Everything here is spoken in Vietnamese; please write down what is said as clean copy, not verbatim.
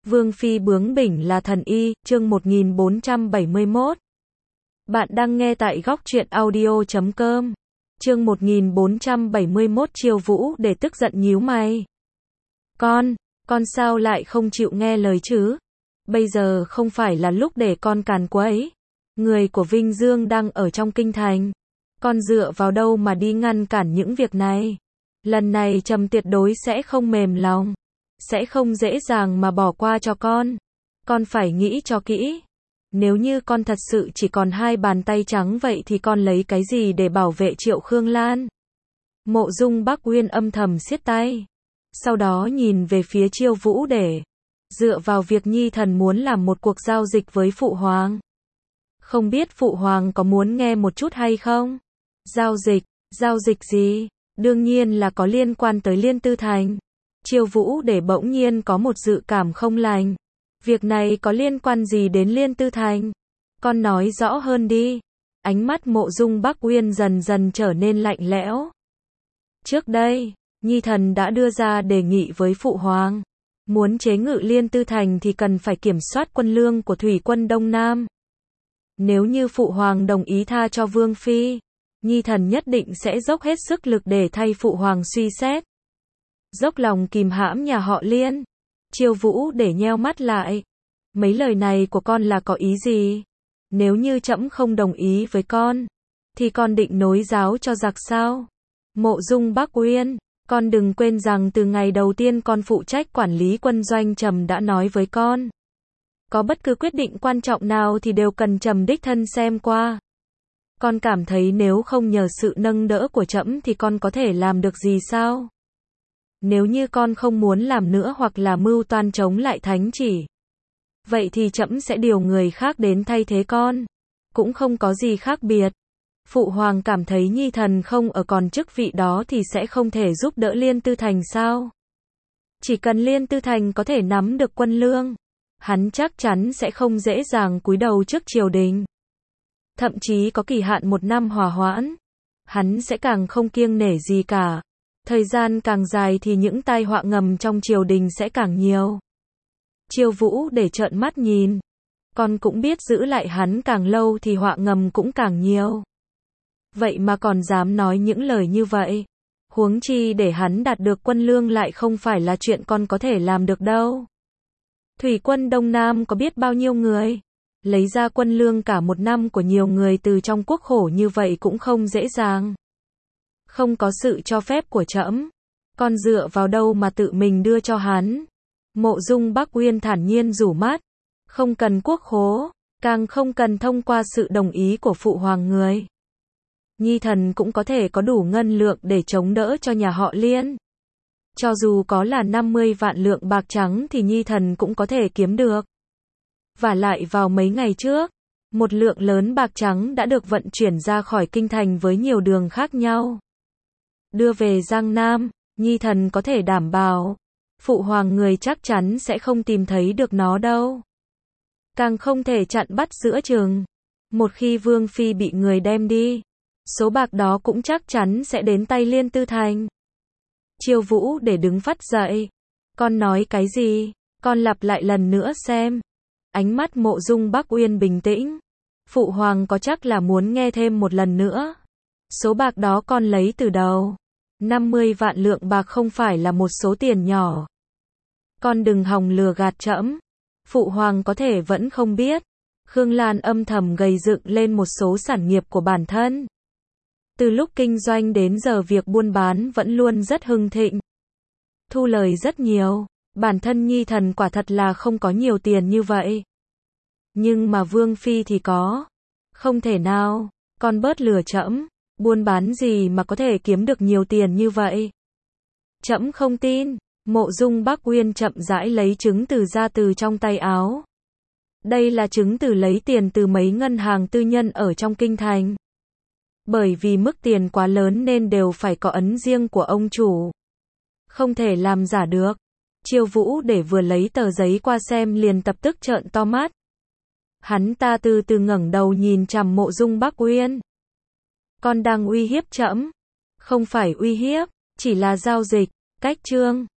Vương phi bướng bỉnh là thần y, chương 1471. Bạn đang nghe tại góc truyện audio.com. Chương 1471 Chiêu Vũ để tức giận nhíu mày. Con sao lại không chịu nghe lời chứ? Bây giờ không phải là lúc để con càn quấy. Người của Vinh Dương đang ở trong kinh thành. Con dựa vào đâu mà đi ngăn cản những việc này? Lần này Trầm tuyệt đối sẽ không mềm lòng. Sẽ không dễ dàng mà bỏ qua cho con. Con phải nghĩ cho kỹ. Nếu như con thật sự chỉ còn hai bàn tay trắng vậy thì con lấy cái gì để bảo vệ Triệu Khương Lan? Mộ Dung Bắc Uyên âm thầm siết tay. Sau đó nhìn về phía Chiêu Vũ để dựa vào việc nhi thần muốn làm một cuộc giao dịch với Phụ Hoàng. Không biết Phụ Hoàng có muốn nghe một chút hay không? Giao dịch gì? Đương nhiên là có liên quan tới Liên Tư Thành. Chiêu Vũ để bỗng nhiên có một dự cảm không lành. Việc này có liên quan gì đến Liên Tư Thành? Con nói rõ hơn đi. Ánh mắt Mộ Dung Bắc Uyên dần dần trở nên lạnh lẽo. Trước đây, nhi thần đã đưa ra đề nghị với Phụ Hoàng. Muốn chế ngự Liên Tư Thành thì cần phải kiểm soát quân lương của Thủy quân Đông Nam. Nếu như Phụ Hoàng đồng ý tha cho Vương phi, nhi thần nhất định sẽ dốc hết sức lực để thay Phụ Hoàng suy xét. Dốc lòng kìm hãm nhà họ Liên. Chiêu Vũ để nheo mắt lại. Mấy lời này của con là có ý gì? Nếu như trẫm không đồng ý với con, thì con định nối giáo cho giặc sao? Mộ Dung Bắc Uyên, con đừng quên rằng từ ngày đầu tiên con phụ trách quản lý quân doanh Trầm đã nói với con. Có bất cứ quyết định quan trọng nào thì đều cần Trầm đích thân xem qua. Con cảm thấy nếu không nhờ sự nâng đỡ của trẫm thì con có thể làm được gì sao? Nếu như con không muốn làm nữa hoặc là mưu toan chống lại thánh chỉ, vậy thì trẫm sẽ điều người khác đến thay thế con. Cũng không có gì khác biệt. Phụ Hoàng cảm thấy nhi thần không ở còn chức vị đó thì sẽ không thể giúp đỡ Liên Tư Thành sao? Chỉ cần Liên Tư Thành có thể nắm được quân lương, hắn chắc chắn sẽ không dễ dàng cúi đầu trước triều đình. Thậm chí có kỳ hạn 1 năm hòa hoãn, hắn sẽ càng không kiêng nể gì cả. Thời gian càng dài thì những tai họa ngầm trong triều đình sẽ càng nhiều. Chiêu Vũ để trợn mắt nhìn. Con cũng biết giữ lại hắn càng lâu thì họa ngầm cũng càng nhiều. Vậy mà còn dám nói những lời như vậy. Huống chi để hắn đạt được quân lương lại không phải là chuyện con có thể làm được đâu. Thủy quân Đông Nam có biết bao nhiêu người. Lấy ra quân lương cả 1 năm của nhiều người từ trong quốc khổ như vậy cũng không dễ dàng. Không có sự cho phép của trẫm, con dựa vào đâu mà tự mình đưa cho hắn? Mộ Dung Bắc Uyên thản nhiên rủ mắt. Không cần quốc khố, càng không cần thông qua sự đồng ý của Phụ Hoàng người. Nhi thần cũng có thể có đủ ngân lượng để chống đỡ cho nhà họ Liên. Cho dù có là 50 vạn lượng bạc trắng thì nhi thần cũng có thể kiếm được. Vả lại vào mấy ngày trước, một lượng lớn bạc trắng đã được vận chuyển ra khỏi kinh thành với nhiều đường khác nhau. Đưa về Giang Nam, nhi thần có thể đảm bảo, Phụ Hoàng người chắc chắn sẽ không tìm thấy được nó đâu. Càng không thể chặn bắt giữa chừng. Một khi Vương phi bị người đem đi, số bạc đó cũng chắc chắn sẽ đến tay Liên Tư Thành. Chiêu Vũ để đứng phắt dậy. Con nói cái gì? Con lặp lại lần nữa xem. Ánh mắt Mộ Dung Bắc Uyên bình tĩnh. Phụ Hoàng có chắc là muốn nghe thêm một lần nữa. Số bạc đó con lấy từ đầu. 50 vạn lượng bạc không phải là một số tiền nhỏ. Con đừng hòng lừa gạt trẫm. Phụ Hoàng có thể vẫn không biết. Khương Lan âm thầm gầy dựng lên một số sản nghiệp của bản thân. Từ lúc kinh doanh đến giờ việc buôn bán vẫn luôn rất hưng thịnh. Thu lời rất nhiều. Bản thân nhi thần quả thật là không có nhiều tiền như vậy. Nhưng mà Vương phi thì có. Không thể nào. Con bớt lừa trẫm. Buôn bán gì mà có thể kiếm được nhiều tiền như vậy? Trẫm không tin. Mộ Dung Bắc Uyên chậm rãi lấy chứng từ ra từ trong tay áo. Đây là chứng từ lấy tiền từ mấy ngân hàng tư nhân ở trong kinh thành. Bởi vì mức tiền quá lớn nên đều phải có ấn riêng của ông chủ. Không thể làm giả được. Chiêu Vũ để vừa lấy tờ giấy qua xem liền lập tức trợn to mắt. Hắn ta từ từ ngẩng đầu nhìn chằm Mộ Dung Bắc Uyên. Con đang uy hiếp trẫm? Không phải uy hiếp, chỉ là giao dịch. Cách chương